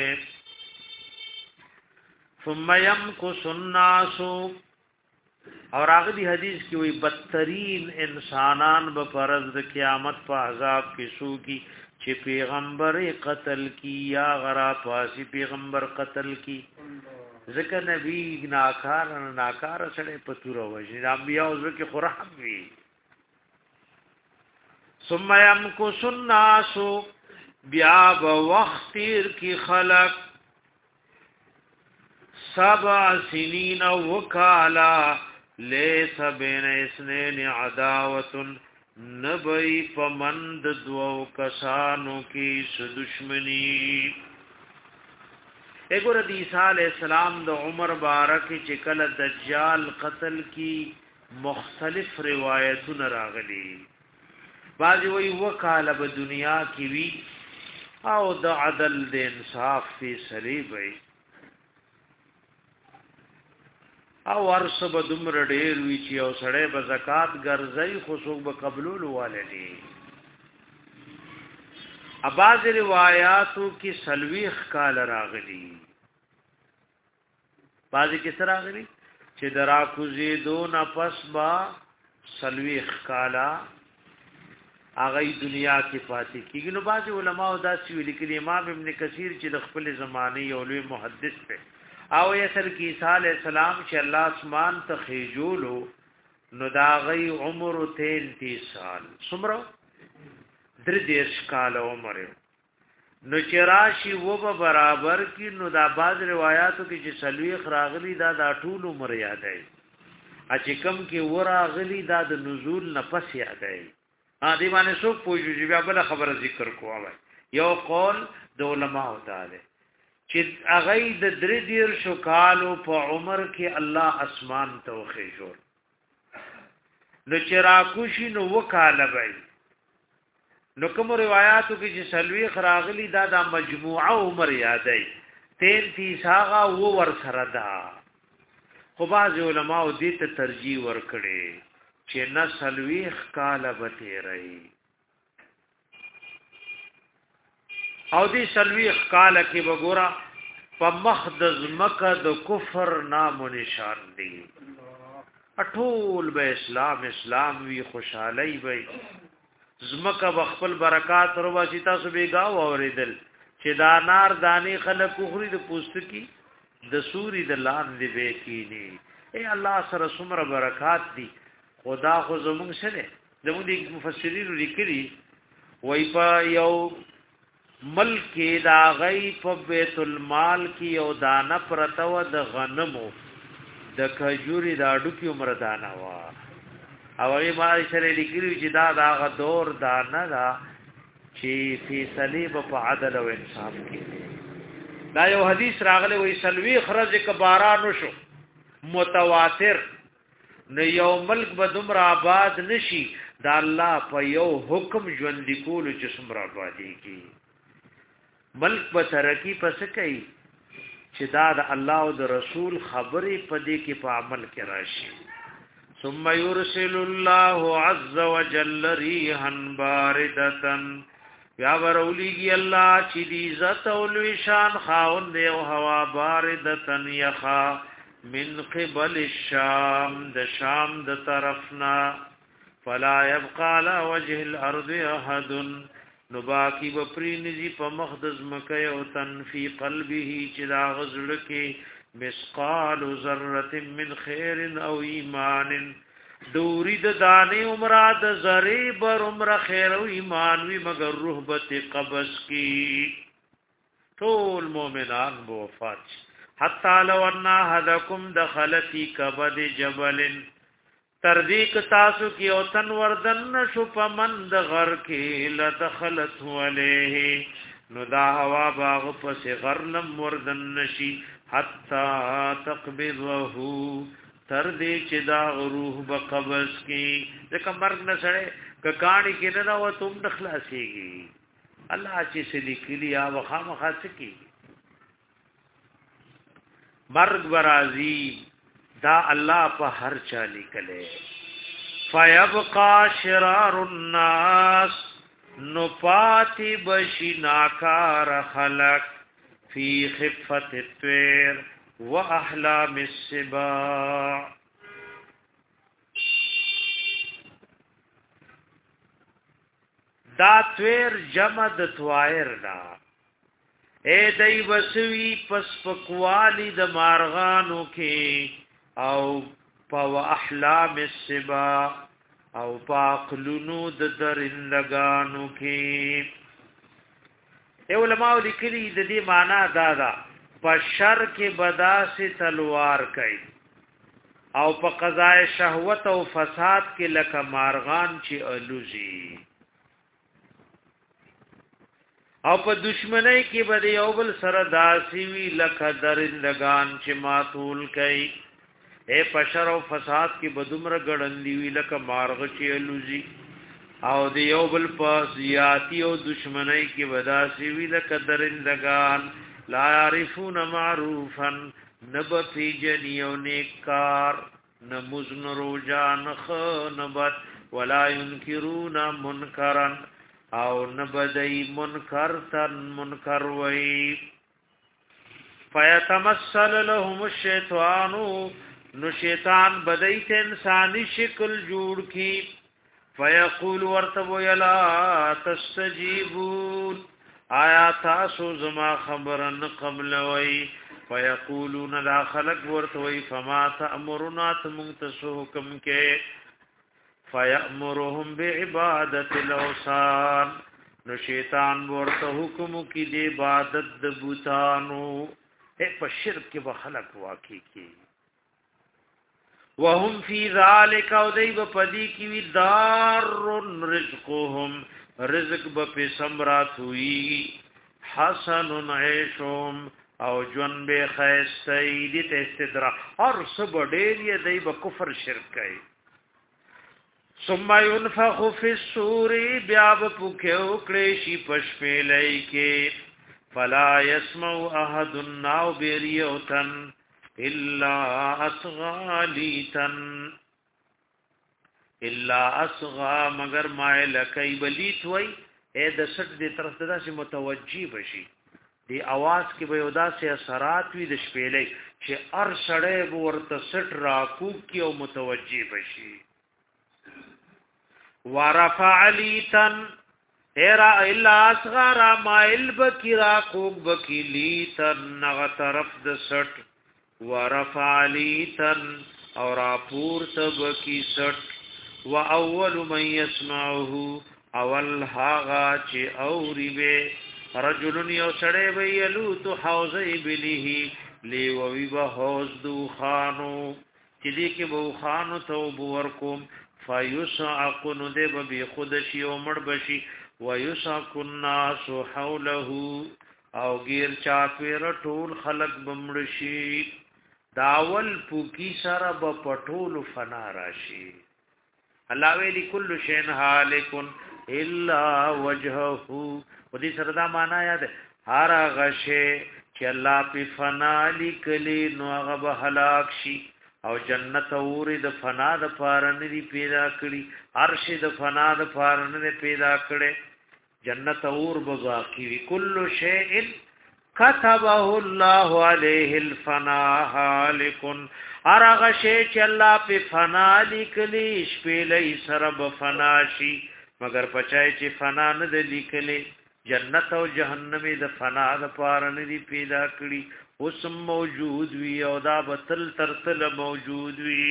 ثم یمکس الناس اور آغدی حدیث کی وی بدترین انسانان بپرز قیامت پا عذاب کی سو کی چې پیغمبر قتل کی یا غرا پاسی پیغمبر قتل کی ذکر نبی ناکار ناکار سره پتور وجه انبیاء او ذکر قرآن وی ثم يمكث الناس بیا بوختیر کی خلق سبع سنین وکالا لیس بین اسنین عداوت نبئی پمند دو کسانو کی دشمنی اګور د عیسی علی السلام د عمر بارک چې کله دجال قتل کی مختلف روایتونه راغلي بعضی وی وکاله په دنیا کې وی او د عدل د انصاف فیصله وی او ورسه به دومره ډیر وی چې او سړی به زکات ګرځي خو څوک به قبول والي اباظ روایاتو کې سلويخ کال راغلي بعضی کې سره راغلي چې درا کوزي دون پس با سلويخ کالا هغه دنیا کې پاتې کیږي نو بعض علما او داسې ویل کې امام ابن کثیر چې د خپل زمانه یو لوی محدث دی او یسر کی عیسی علیہ السلام چې الله اسمان ته خېجولو نو دا غي عمر تینتیس سال څومره درې دیش کال عمر نو چې راشي و به برابر کی نو دا باز روایتو کې چې سلوی خراغلی دا دا ټول عمر یادای ا چې کم کې وراغلی دا د نزول نه پس یادای ا دې باندې څوک پوښتنه چې بیا بل خبره ذکر کوه یو قول د علماء تعالی چې هغه د درې دیر شو کالو په عمر کې الله اسمان ته وخېجو نو چې راکوشي نو وکاله وای نو کوم روایتو کې چې سلوي خراغلی دا د مجموعه عمر یادای تینتیس هغه و ور سره دا خو باز علماء دې ته ترجیح ورکړي چې نه سلوي کاله بته رہی او دی سلویخ کاله کې وګورا په مخدز مکه د کفر نام و نشان دی اټول به اسلام اسلام وی خوشحالی وی زمکه بخپل برکات ورو چې تاسو بیګاو اوریدل چې دا نار دانی خلق خوري د پوستکی د سوري د لاندې به کینی اے الله سره څومره برکات دي خدا خو زموږ سره زموږ د مفسرین لیکلي وای په یو ملک دا غی په بیت المال کې یو دانه پرتو د غنمو د کجوري دا ډوکی عمر دانه وا او هغه ما سره لیکلي چې دا دا غدور دانه دا چې فیصله په عدل او انصاف کې دا یو حدیث راغلی وای سلوی خرج ک باران شو متواتر نو یو ملک به دومره آباد نشي دا الله په یو حکم ژوند کول چې څومره آبادی کی ملک په ترقی پس کوي چې دا د الله او د رسول خبرې په دې کې په عمل کې راشي ثم يرسل الله عز وجل ريحا باردة یا ورولېږي الله چې دې عزت او لوی شان خاوند او هوا باردة يخا من قبل الشام د شام د طرفنا فلا يبقى على وجه الارض احد نو باقی و پرینزی په مخدز مکه او تن فی قلبه چې دا غزړه کې مسقال ذره من خیر او ایمان دوری د دانه عمره د زری بر عمره خیر او ایمان وی مگر رهبت قبض کی ټول مؤمنان بو وفات حتا لو ان احدکم دخل فی کبد جبل تردیک تاسو کی او تن وردن شو پمند غر کی لدخلت علیه نو دا هوا باغ پس غرلم وردن نشی حتا تقبضه تردی چې دا روح بقبض کی ځکه مرګ نه سره ککانی کې نه و تم نخلاصيږي الله چې سلی کلی یا وخامخا سکی مرګ برازی دا الله په هر چا لیکلې فیبقى شرار الناس نفاتی بشی ناکار خلق فی خفت الطیر و احلام السباع دا طیر جمع د طوائر دا اے دای وسوی پس پکوالی د مارغانو کې او په احلام السباع او پاقلونو د درندگانو کې ای علماء لیکلي د دې معنا دا ده په شر کې بداسه تلوار کوي او په قضاء شهوت او فساد کې لکه مارغان چې الوزي او په دشمنی کې به یو بل سره داسي وی لکه درندگان چې ماتول کوي اے پشر او فساد کې بدمر غړندې وی لکه مارغ چې الوزي او د یو بل په زیاتی او دشمنی کې وداسي وی لکه درندگان لا يعرفون معروفا نب فی جنیو نیکار نمزن روجان خنبت ولا ينکرون منکرا او نبدئی منکر تن منکر وی فیتمثل لهم الشیطان نو شیطان بدئی ته انسانی شکل جوړ کی فیقول ورتبو یلا تستجیبون آیا تاسو زما خبرن قبل وی فیقولون لا خلق ورتوی فما تأمرنا تمنتسو حکم کے فیأمرهم بعبادت الاوثان نو شیطان ورته حکم کی دی عبادت د بوتانو اے په شرک کې به خلق واقع کی وهم فی ذلک او دی په دی کی دار رزقهم رزق به سمرات ہوئی حسن عیشهم او جون به خیستی دی ته استدرا اور سب ډیر یې دی به کفر شرک کوي ثم ينفخ في الصور بیا پوکو کلیشی پشپلای کې فلا يسمع احد الناو بریوتن الا اصغالیتن الا اصغا مگر مائل کای بلیت وای اے د سټ دی طرف ته داسې متوجی بشي دی आवाज کې به یودا سه اثرات وي د شپېلې چې ار سړې ورته سټ راکو کې او متوجی بشي ورفع لیتن ایرا الا اصغر مائل بکی راکو بکی لیتن نغ طرف د سټ ورفع لیتن اور اپور تبکی سټ و اول من يسمعه اول هاغا چې اوري به رجل یو سړی به یلو تو حوزه بلیه لی وی به حوز دو خانو چې دې کې بو خانو ته بور کوم فیسعق ندب به خود شی او مړ بشي ويسعق الناس حوله او غیر چا پیر ټول خلق بمړ شي داول پوکی سره په پټول فنا راشي الله ویلی کل شین هالکن الا وجهه ودې سره دا معنا یاد هر غشه چې الله په فنا لیکلی نو هغه به هلاک شي او جنت اورې د فنا د فارن دی پیدا کړی عرش د فنا د فارن دی پیدا کړي جنت اور بغاقی وی کل شیء كتبه الله عليه الفنا هالکن ارغه شی چې الله په فنا لیکلی شپېلې سره به فنا شي مگر پچای چې فنا نه د لیکلی جنت او جهنم د فنا د پارن دی پیدا کړی اوس موجود وی او دا بتل ترتل موجود وی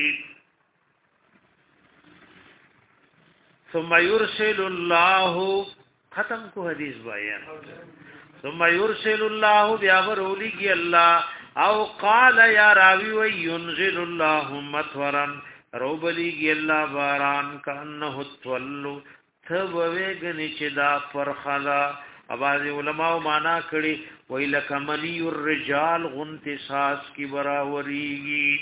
ثم يرسل الله ختم کو حدیث بیان ثم يرسل الله بیا ورولږي الله او قال یا راوی و ينزل الله مطرا روبلیږي الله باران کانه تولو ثوبويګنی چې دا فرخلا اواز علماء معنا کړي ویل کملی الرجال غنت ساس کی براوریږي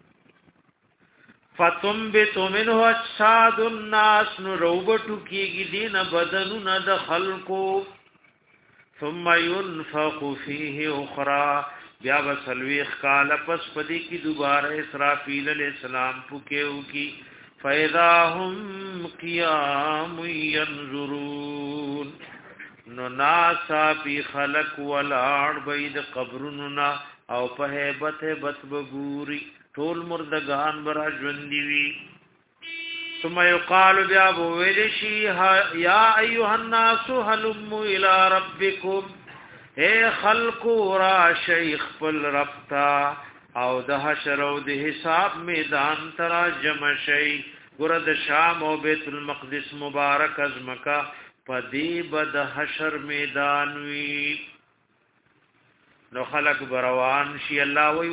فتنبت منه اجساد الناس نروبټو کیږي دین بدنونه د خلقو ثم ينفخ فيه اخرى بیا بسلویخ کال پس پدی کی دوباره اسرافیل علیہ السلام پوکیو کی فاذا هم قیام ينظرون نو ناسا پی خلق ولاړ بيد قبرنا او په hebat hebat بغوري ټول مردگان برا ژوندۍ وي ثم يقال بیا بویلشی یا ایها الناس هلموا الى ربکم اے خلق را شیخ پل ربتا او د حشر او د حساب میدان ترا جمع شي ګرد شام او بیت المقدس مبارک از مکه پدی بد حشر میدان وی نو خلق بروان شي الله وی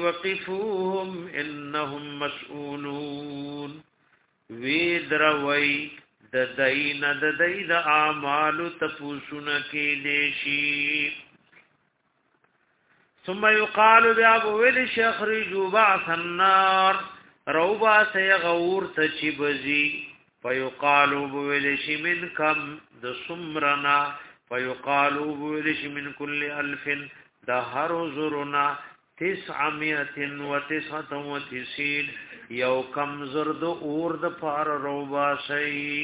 وقفوهم انهم مسئولون وی دروي د دین د دین اعمال تپوسونه کې دیشي ثم يقال بیا ویل شخرجوا بعث النار روبا سيغور تچی بزی فيقال ویل شي من کم د سمرنا فيقال ویل شي من كل الف د هر زرنا تسعمائه وتسعه وتسعين یو کم زرد اور د پار روبا شي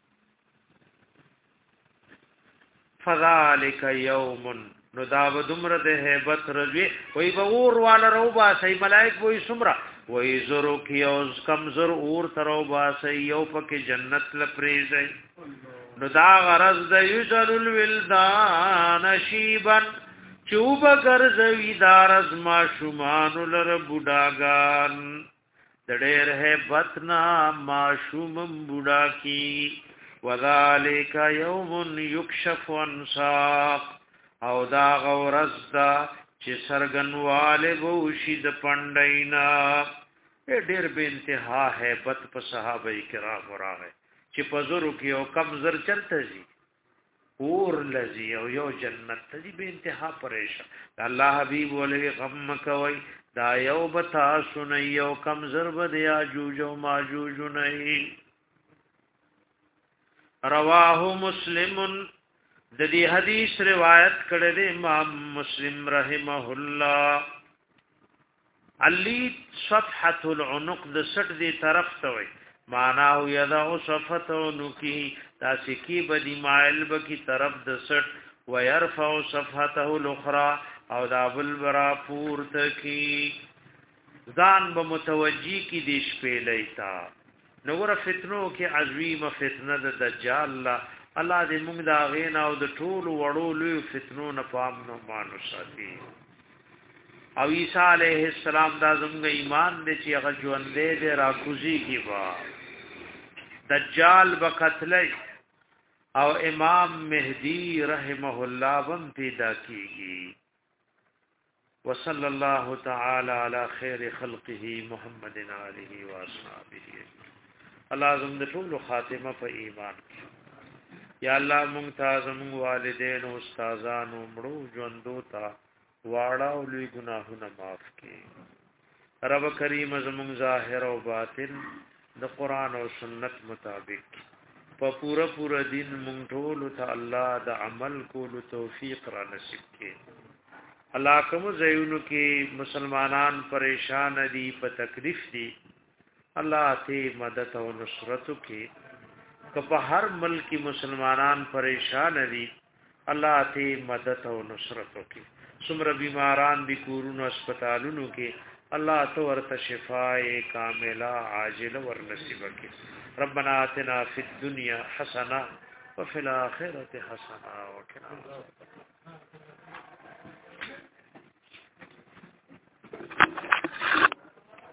فذلك يوم نو دا بدمر د hebat رضوی وای به اور والا روبا شي ملائک وای سمرا وای زرو کی اوس کم زر اور تروبا شي یو پکې جنت لپریزي نو دا غرض د یذل الولدان شیبن چوب ګرځوی دار از ما شومان لر بوډاګان دډېر hebat نا ما شوم بوډا کی وذالک یوم یکشف عن ساق او دا غورز دا چې سرګنواله ووشي د پنداینا ډېر به انتها hebat په صحابه کرام راغی چې پزورو کې او کمزر چلته زی اور لذي او یو جنت ته به انتها پریشان الله حبيب ولې غم کوي دا یو بتا سن یو کمزر بد یاجوج او ماجوج نه رواه مسلم د دې حدیث روایت کړی دی امام مسلم رحمه الله علی صفحه العنق د سټ دی طرف ته وي معنا او یدا صفته نکی تاسکی بدی مائل بکی طرف د سټ ويرفع صفحته الاخرى او دا بل برا پورت کی ځان به متوجی کی دیش په لیتا نور فتنو کې عظیم فتنه د دجال الله دې موږ دا غینا او د ټول وړو لوی فتنو نه پام نو مانو ساتي او عیسی علیہ السلام دا زموږ ایمان دې چې هغه ژوند دې را کوزي کی وا دجال بقتلی او امام مهدی رحمه الله بم پیدا کیږي وصلی الله تعالی علی خیر خلقه محمد علیه و اصحابہ الله زم د ټول خاتمه په ایمان یا الله ممتاز مون والدین او استادانو مړو ژوندو تا واړه او لوی ګناهونه معاف کړي رب کریم زمون ظاهر او باطن د قران او سنت مطابق په پورا پورا دین مونږ ټول ته الله د عمل کولو توفیق را نصیب کړي الله کوم زيونو کې مسلمانان پریشان دي په تکلیف دي الله ته مدد او نصرت کې که په هر ملک مسلمانان پریشان دي الله ته مدد او نصرت کې څومره بیماران دي کورونو هسپتالونو کې الله تو ورته شفاء کامله عاجله ور نصیب کړي ربنا آتنا فی الدنيا حسنه وفي الاخره حسنه وقنا